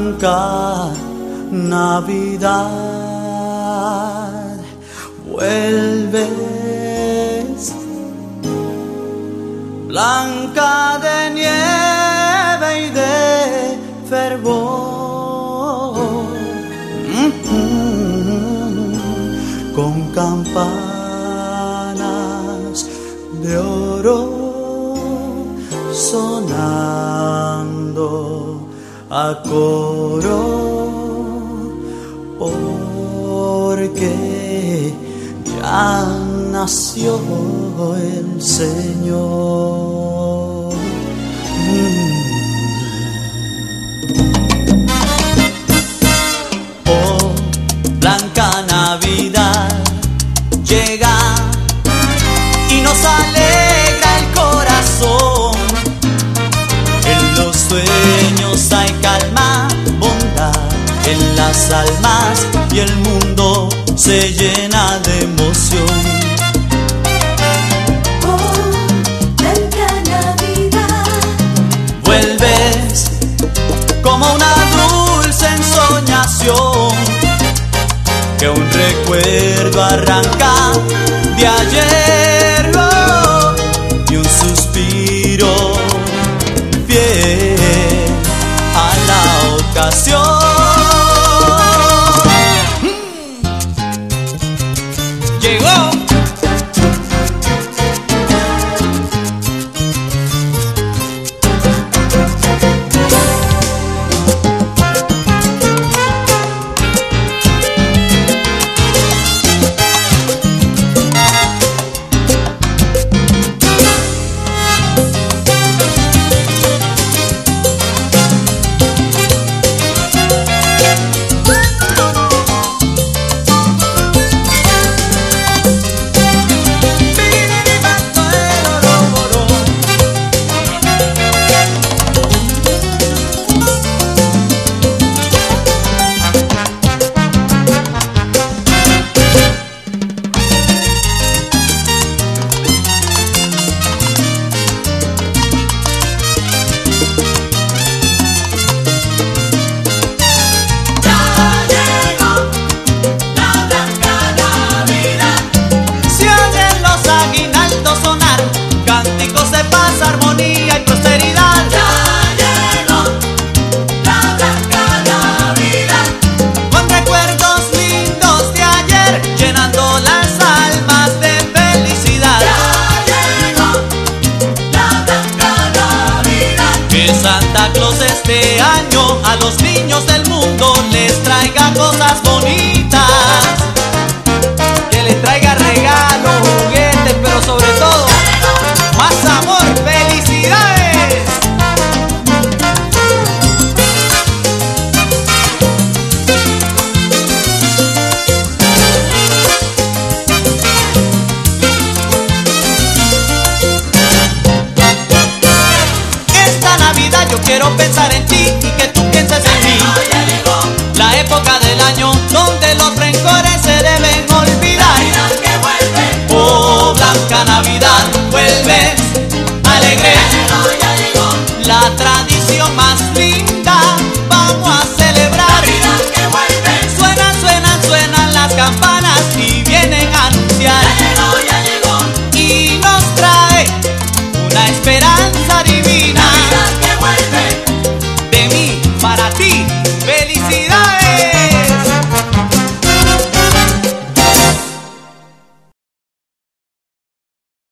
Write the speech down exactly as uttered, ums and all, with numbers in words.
blanca Navidad, vuelves, blanca de nieve y de fervor, mm-hmm, con campanas de oro sonando a coro, porque ya nació el Señor. Mm. Oh, blanca Navidad llega y nos alegra el corazón. En los sueños hay calma, bondad en las almas y el mundo se llena de emoción. Oh, blanca Navidad, vuelves como una dulce ensoñación, que un recuerdo arranca de ayer, oh, y un suspiro fiel a la ocasión. Llegó. Santa Claus este año a los niños del mundo les traiga cosas bonitas, que les traiga regalos, juguetes, pero sobre todo más amor, felicidades. Yo quiero pensar en ti y que tú pienses en mí. La época del año donde los rencores se deben olvidar. Oh, blanca Navidad, vuelves alegre. La tradición más linda vamos a celebrar. Suenan, suenan, suenan las campanas y vienen a anunciar. Y nos trae una esperanza